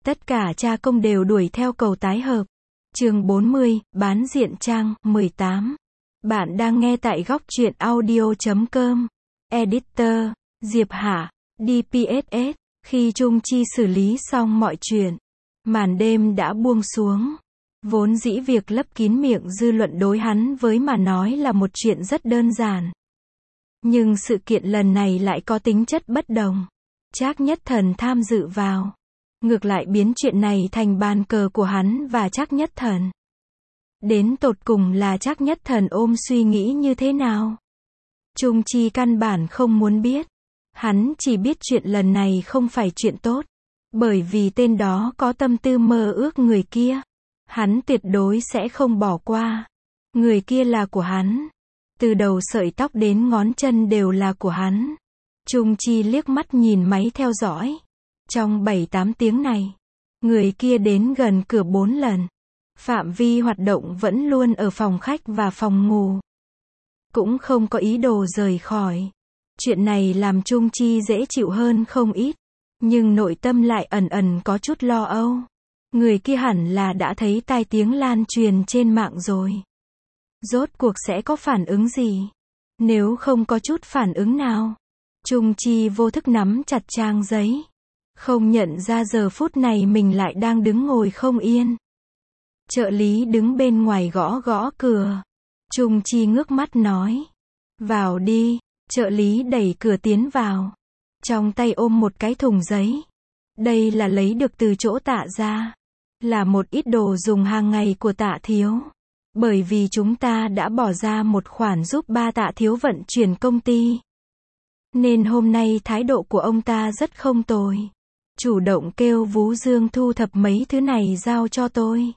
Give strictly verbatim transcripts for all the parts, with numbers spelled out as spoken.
Tất cả cha công đều đuổi theo cầu tái hợp. Chương bốn mươi, bán diện trang, mười tám. Bạn đang nghe tại góc truyện audio chấm com. Editor, Diệp Hạ, đê pê ét ét. Khi Trung Chi xử lý xong mọi chuyện, màn đêm đã buông xuống. Vốn dĩ việc lấp kín miệng dư luận đối hắn với mà nói là một chuyện rất đơn giản. Nhưng sự kiện lần này lại có tính chất bất đồng. Trác Nhất Thần tham dự vào, ngược lại biến chuyện này thành bàn cờ của hắn và Trác Nhất Thần. Đến tột cùng là Trác Nhất Thần ôm suy nghĩ như thế nào? Trung Chi căn bản không muốn biết. Hắn chỉ biết chuyện lần này không phải chuyện tốt. Bởi vì tên đó có tâm tư mơ ước người kia. Hắn tuyệt đối sẽ không bỏ qua. Người kia là của hắn. Từ đầu sợi tóc đến ngón chân đều là của hắn. Trung Chi liếc mắt nhìn máy theo dõi. Trong bảy tám tiếng này, người kia đến gần cửa bốn lần. Phạm vi hoạt động vẫn luôn ở phòng khách và phòng ngủ. Cũng không có ý đồ rời khỏi. Chuyện này làm Trung Chi dễ chịu hơn không ít. Nhưng nội tâm lại ẩn ẩn có chút lo âu. Người kia hẳn là đã thấy tai tiếng lan truyền trên mạng rồi. Rốt cuộc sẽ có phản ứng gì? Nếu không có chút phản ứng nào, Trung Chi vô thức nắm chặt trang giấy. Không nhận ra giờ phút này mình lại đang đứng ngồi không yên. Trợ lý đứng bên ngoài gõ gõ cửa. Trung Chi ngước mắt nói. Vào đi. Trợ lý đẩy cửa tiến vào. Trong tay ôm một cái thùng giấy. Đây là lấy được từ chỗ Tạ ra. Là một ít đồ dùng hàng ngày của Tạ thiếu. Bởi vì chúng ta đã bỏ ra một khoản giúp ba Tạ thiếu vận chuyển công ty. Nên hôm nay thái độ của ông ta rất không tồi. Chủ động kêu Vú Dương thu thập mấy thứ này giao cho tôi.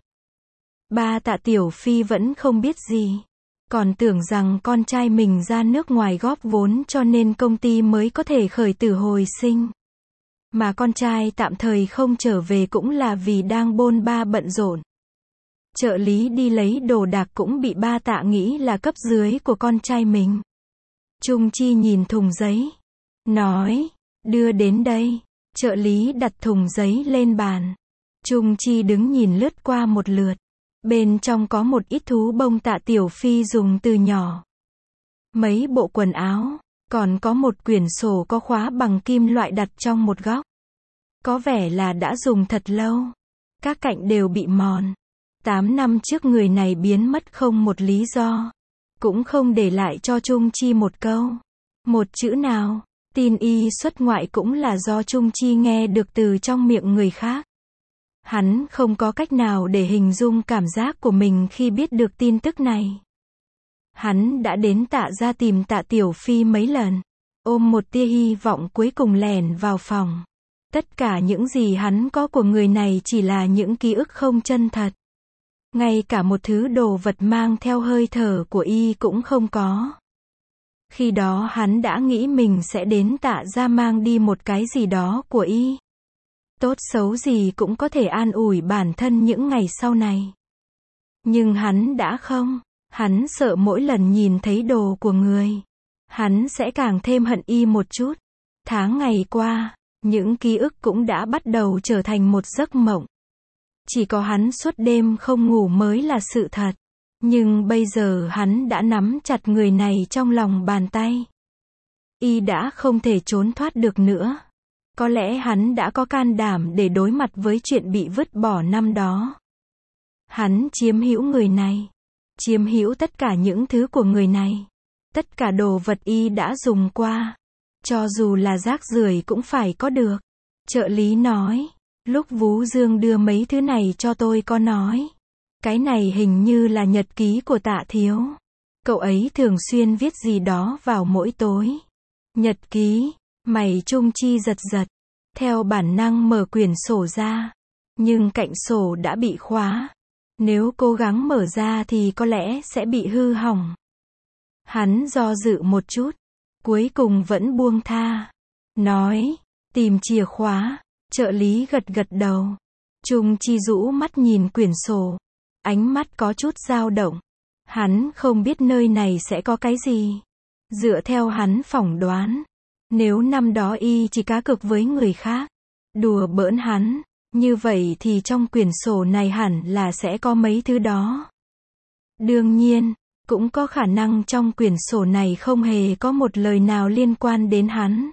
Ba Tạ Tiểu Phi vẫn không biết gì. Còn tưởng rằng con trai mình ra nước ngoài góp vốn cho nên công ty mới có thể khởi tử hồi sinh. Mà con trai tạm thời không trở về cũng là vì đang bôn ba bận rộn. Trợ lý đi lấy đồ đạc cũng bị ba Tạ nghĩ là cấp dưới của con trai mình. Trung Chi nhìn thùng giấy. Nói, đưa đến đây. Trợ lý đặt thùng giấy lên bàn. Trung Chi đứng nhìn lướt qua một lượt. Bên trong có một ít thú bông Tạ Tiểu Phi dùng từ nhỏ. Mấy bộ quần áo. Còn có một quyển sổ có khóa bằng kim loại đặt trong một góc. Có vẻ là đã dùng thật lâu. Các cạnh đều bị mòn. Tám năm trước người này biến mất không một lý do. Cũng không để lại cho Trung Chi một câu. Một chữ nào. Tin y xuất ngoại cũng là do Trung Chi nghe được từ trong miệng người khác. Hắn không có cách nào để hình dung cảm giác của mình khi biết được tin tức này. Hắn đã đến Tạ ra tìm Tạ Tiểu Phi mấy lần. Ôm một tia hy vọng cuối cùng lẻn vào phòng. Tất cả những gì hắn có của người này chỉ là những ký ức không chân thật. Ngay cả một thứ đồ vật mang theo hơi thở của y cũng không có. Khi đó hắn đã nghĩ mình sẽ đến Tạ ra mang đi một cái gì đó của y. Tốt xấu gì cũng có thể an ủi bản thân những ngày sau này. Nhưng hắn đã không. Hắn sợ mỗi lần nhìn thấy đồ của người, hắn sẽ càng thêm hận y một chút. Tháng ngày qua, những ký ức cũng đã bắt đầu trở thành một giấc mộng. Chỉ có hắn suốt đêm không ngủ mới là sự thật. Nhưng bây giờ hắn đã nắm chặt người này trong lòng bàn tay. Y đã không thể trốn thoát được nữa. Có lẽ hắn đã có can đảm để đối mặt với chuyện bị vứt bỏ năm đó. Hắn chiếm hữu người này. Chiếm hữu tất cả những thứ của người này. Tất cả đồ vật y đã dùng qua. Cho dù là rác rưởi cũng phải có được. Trợ lý nói. Lúc Vú Dương đưa mấy thứ này cho tôi có nói. Cái này hình như là nhật ký của Tạ thiếu. Cậu ấy thường xuyên viết gì đó vào mỗi tối. Nhật ký. Mày Trung Chi giật giật. Theo bản năng mở quyển sổ ra. Nhưng cạnh sổ đã bị khóa. Nếu cố gắng mở ra thì có lẽ sẽ bị hư hỏng. Hắn do dự một chút. Cuối cùng vẫn buông tha. Nói. Tìm chìa khóa. Trợ lý gật gật đầu. Trung Chi rũ mắt nhìn quyển sổ. Ánh mắt có chút dao động. Hắn không biết nơi này sẽ có cái gì. Dựa theo hắn phỏng đoán. Nếu năm đó y chỉ cá cược với người khác. Đùa bỡn hắn. Như vậy thì trong quyển sổ này hẳn là sẽ có mấy thứ đó. Đương nhiên, cũng có khả năng trong quyển sổ này không hề có một lời nào liên quan đến hắn.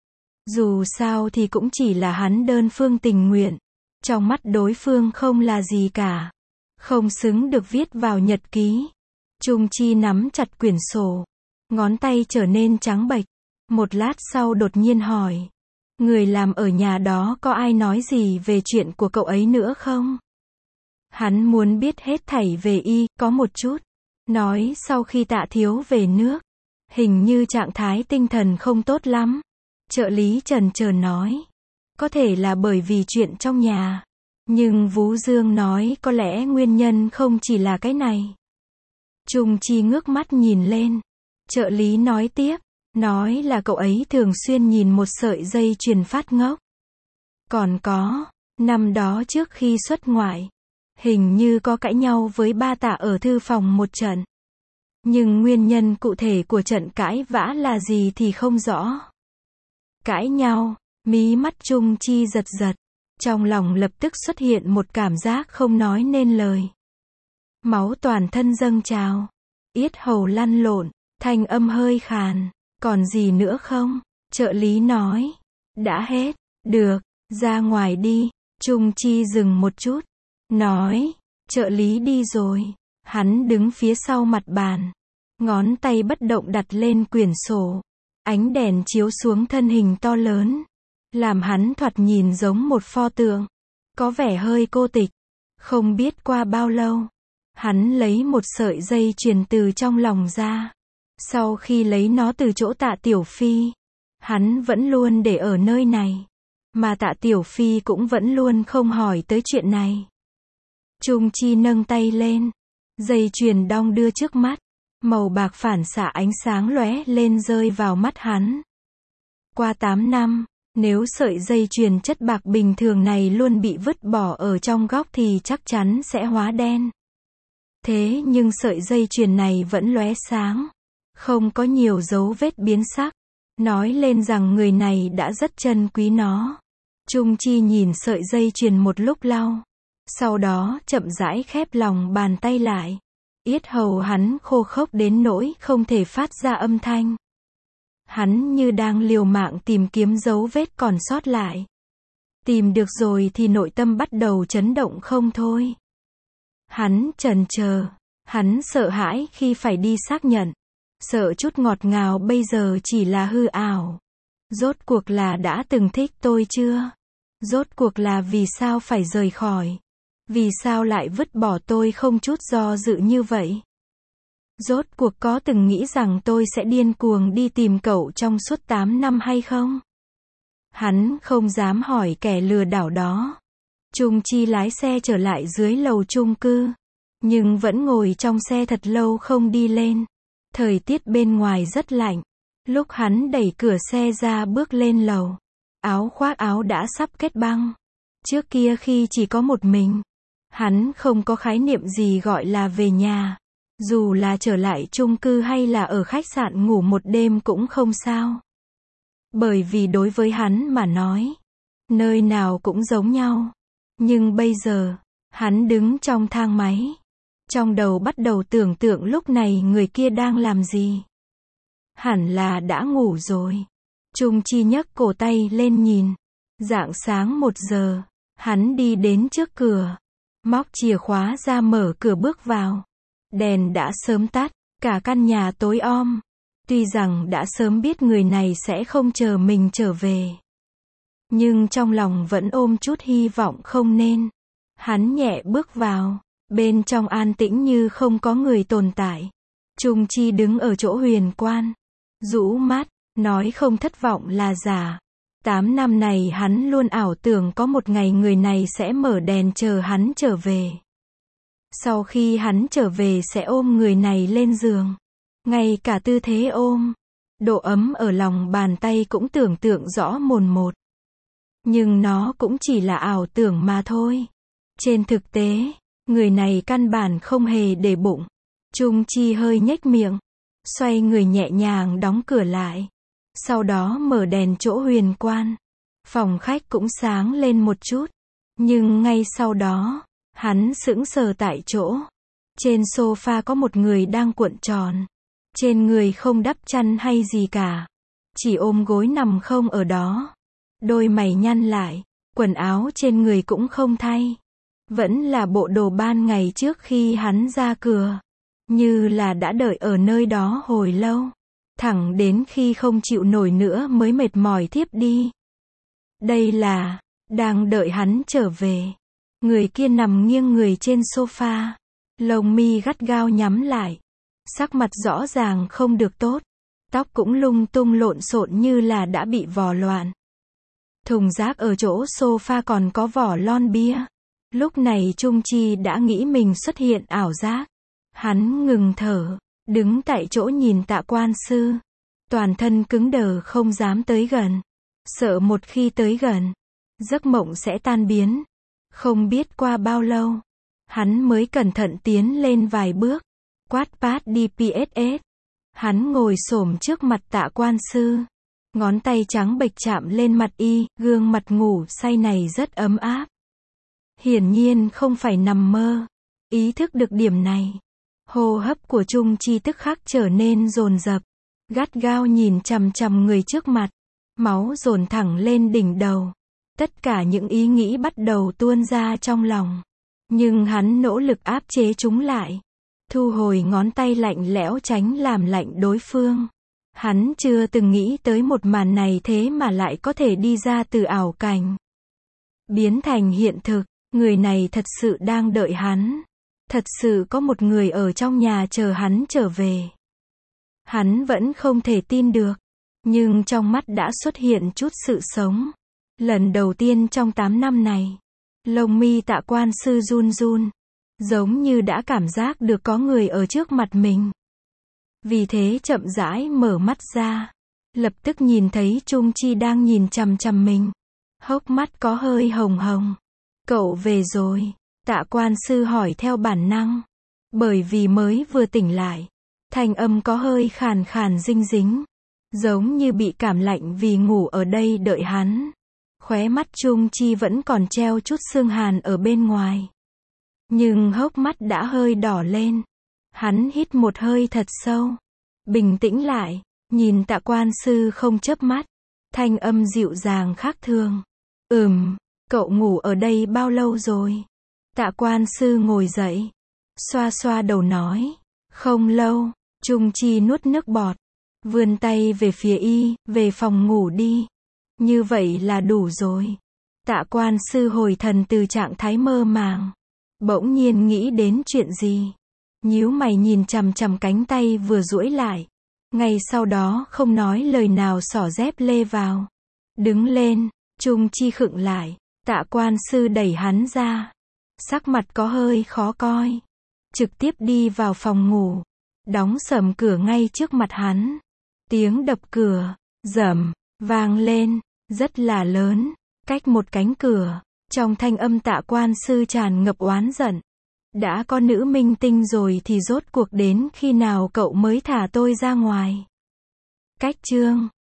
Dù sao thì cũng chỉ là hắn đơn phương tình nguyện. Trong mắt đối phương không là gì cả. Không xứng được viết vào nhật ký. Trung Chi nắm chặt quyển sổ. Ngón tay trở nên trắng bệch. Một lát sau đột nhiên hỏi. Người làm ở nhà đó có ai nói gì về chuyện của cậu ấy nữa không? Hắn muốn biết hết thảy về y, có một chút. Nói sau khi Tạ Thiếu về nước. Hình như trạng thái tinh thần không tốt lắm. Trợ lý chần chờ nói. Có thể là bởi vì chuyện trong nhà. Nhưng Vú Dương nói có lẽ nguyên nhân không chỉ là cái này. Trung Chi ngước mắt nhìn lên. Trợ lý nói tiếp. Nói là cậu ấy thường xuyên nhìn một sợi dây chuyền phát ngốc. Còn có, năm đó trước khi xuất ngoại, hình như có cãi nhau với ba Tạ ở thư phòng một trận. Nhưng nguyên nhân cụ thể của trận cãi vã là gì thì không rõ. Cãi nhau, mí mắt Trung Chi giật giật. Trong lòng lập tức xuất hiện một cảm giác không nói nên lời. Máu toàn thân dâng trào. Yết hầu lăn lộn, thanh âm hơi khàn. Còn gì nữa không? Trợ lý nói. Đã hết. Được, ra ngoài đi. Trung Chi dừng một chút. Nói. Trợ lý đi rồi. Hắn đứng phía sau mặt bàn. Ngón tay bất động đặt lên quyển sổ. Ánh đèn chiếu xuống thân hình to lớn. Làm hắn thoạt nhìn giống một pho tượng. Có vẻ hơi cô tịch. Không biết qua bao lâu. Hắn lấy một sợi dây chuyền từ trong lòng ra. Sau khi lấy nó từ chỗ Tạ Tiểu Phi. Hắn vẫn luôn để ở nơi này. Mà Tạ Tiểu Phi cũng vẫn luôn không hỏi tới chuyện này. Trung Chi nâng tay lên. Dây chuyền đong đưa trước mắt. Màu bạc phản xạ ánh sáng lóe lên rơi vào mắt hắn. Qua tám năm. Nếu sợi dây chuyền chất bạc bình thường này luôn bị vứt bỏ ở trong góc thì chắc chắn sẽ hóa đen. Thế nhưng sợi dây chuyền này vẫn lóe sáng. Không có nhiều dấu vết biến sắc. Nói lên rằng người này đã rất trân quý nó. Trung Chi nhìn sợi dây chuyền một lúc lâu. Sau đó chậm rãi khép lòng bàn tay lại. Yết hầu hắn khô khốc đến nỗi không thể phát ra âm thanh. Hắn như đang liều mạng tìm kiếm dấu vết còn sót lại. Tìm được rồi thì nội tâm bắt đầu chấn động không thôi. Hắn chần chờ. Hắn sợ hãi khi phải đi xác nhận. Sợ chút ngọt ngào bây giờ chỉ là hư ảo. Rốt cuộc là đã từng thích tôi chưa? Rốt cuộc là vì sao phải rời khỏi? Vì sao lại vứt bỏ tôi không chút do dự như vậy? Rốt cuộc có từng nghĩ rằng tôi sẽ điên cuồng đi tìm cậu trong suốt tám năm hay không? Hắn không dám hỏi kẻ lừa đảo đó. Trung Chi lái xe trở lại dưới lầu chung cư. Nhưng vẫn ngồi trong xe thật lâu không đi lên. Thời tiết bên ngoài rất lạnh. Lúc hắn đẩy cửa xe ra bước lên lầu. Áo khoác áo đã sắp kết băng. Trước kia khi chỉ có một mình. Hắn không có khái niệm gì gọi là về nhà. Dù là trở lại chung cư hay là ở khách sạn ngủ một đêm cũng không sao. Bởi vì đối với hắn mà nói, nơi nào cũng giống nhau. Nhưng bây giờ, hắn đứng trong thang máy. Trong đầu bắt đầu tưởng tượng lúc này người kia đang làm gì. Hẳn là đã ngủ rồi. Trung Chi nhấc cổ tay lên nhìn. Rạng sáng một giờ, hắn đi đến trước cửa. Móc chìa khóa ra mở cửa bước vào. Đèn đã sớm tắt, cả căn nhà tối om. Tuy rằng đã sớm biết người này sẽ không chờ mình trở về. Nhưng trong lòng vẫn ôm chút hy vọng không nên. Hắn nhẹ bước vào. Bên trong an tĩnh như không có người tồn tại. Trung Chi đứng ở chỗ huyền quan. Rũ mắt, nói không thất vọng là giả. Tám năm này hắn luôn ảo tưởng có một ngày người này sẽ mở đèn chờ hắn trở về. Sau khi hắn trở về sẽ ôm người này lên giường. Ngay cả tư thế ôm, độ ấm ở lòng bàn tay cũng tưởng tượng rõ mồn một. Nhưng nó cũng chỉ là ảo tưởng mà thôi. Trên thực tế, người này căn bản không hề để bụng. Trung Chi hơi nhếch miệng, xoay người nhẹ nhàng đóng cửa lại. Sau đó mở đèn chỗ huyền quan. Phòng khách cũng sáng lên một chút. Nhưng ngay sau đó, hắn sững sờ tại chỗ. Trên sofa có một người đang cuộn tròn. Trên người không đắp chăn hay gì cả. Chỉ ôm gối nằm không ở đó. Đôi mày nhăn lại, quần áo trên người cũng không thay. Vẫn là bộ đồ ban ngày trước khi hắn ra cửa. Như là đã đợi ở nơi đó hồi lâu. Thẳng đến khi không chịu nổi nữa mới mệt mỏi thiếp đi. Đây là, đang đợi hắn trở về. Người kia nằm nghiêng người trên sofa. Lông mi gắt gao nhắm lại. Sắc mặt rõ ràng không được tốt. Tóc cũng lung tung lộn xộn như là đã bị vò loạn. Thùng rác ở chỗ sofa còn có vỏ lon bia. Lúc này Trung Chi đã nghĩ mình xuất hiện ảo giác. Hắn ngừng thở, đứng tại chỗ nhìn Tạ Quan Sư. Toàn thân cứng đờ không dám tới gần. Sợ một khi tới gần, giấc mộng sẽ tan biến. Không biết qua bao lâu, hắn mới cẩn thận tiến lên vài bước. Quát pát đi pê ét ét. Hắn ngồi xổm trước mặt Tạ Quan Sư. Ngón tay trắng bệch chạm lên mặt y, gương mặt ngủ say này rất ấm áp. Hiển nhiên không phải nằm mơ. Ý thức được điểm này. Hô hấp của Trung Chi tức khắc trở nên dồn dập. Gắt gao nhìn chằm chằm người trước mặt. Máu dồn thẳng lên đỉnh đầu. Tất cả những ý nghĩ bắt đầu tuôn ra trong lòng. Nhưng hắn nỗ lực áp chế chúng lại. Thu hồi ngón tay lạnh lẽo tránh làm lạnh đối phương. Hắn chưa từng nghĩ tới một màn này thế mà lại có thể đi ra từ ảo cảnh. Biến thành hiện thực, người này thật sự đang đợi hắn. Thật sự có một người ở trong nhà chờ hắn trở về. Hắn vẫn không thể tin được. Nhưng trong mắt đã xuất hiện chút sự sống. Lần đầu tiên trong tám năm này. Lông mi Tạ Quan Sư run run. Giống như đã cảm giác được có người ở trước mặt mình. Vì thế chậm rãi mở mắt ra. Lập tức nhìn thấy Trung Chi đang nhìn chằm chằm mình. Hốc mắt có hơi hồng hồng. Cậu về rồi. Tạ Quan Sư hỏi theo bản năng. Bởi vì mới vừa tỉnh lại. Thanh âm có hơi khàn khàn dinh dính. Giống như bị cảm lạnh vì ngủ ở đây đợi hắn. Khóe mắt Trung Chi vẫn còn treo chút sương hàn ở bên ngoài. Nhưng hốc mắt đã hơi đỏ lên. Hắn hít một hơi thật sâu. Bình tĩnh lại. Nhìn Tạ Quan Sư không chớp mắt. Thanh âm dịu dàng khác thường. Ừm, cậu ngủ ở đây bao lâu rồi? Tạ Quan Sư ngồi dậy. Xoa xoa đầu nói. Không lâu. Trung Chi nuốt nước bọt. Vươn tay về phía y, về phòng ngủ đi. Như vậy là đủ rồi. Tạ Quan Sư hồi thần từ trạng thái mơ màng. Bỗng nhiên nghĩ đến chuyện gì. Nhíu mày nhìn chằm chằm cánh tay vừa duỗi lại. Ngay sau đó không nói lời nào xỏ dép lê vào. Đứng lên, Trung Chi khựng lại. Tạ Quan Sư đẩy hắn ra. Sắc mặt có hơi khó coi. Trực tiếp đi vào phòng ngủ. Đóng sầm cửa ngay trước mặt hắn. Tiếng đập cửa, rầm, vang lên, rất là lớn. Cách một cánh cửa. Trong thanh âm Tạ Quan Sư tràn ngập oán giận. Đã có nữ minh tinh rồi thì rốt cuộc đến khi nào cậu mới thả tôi ra ngoài? Cách chương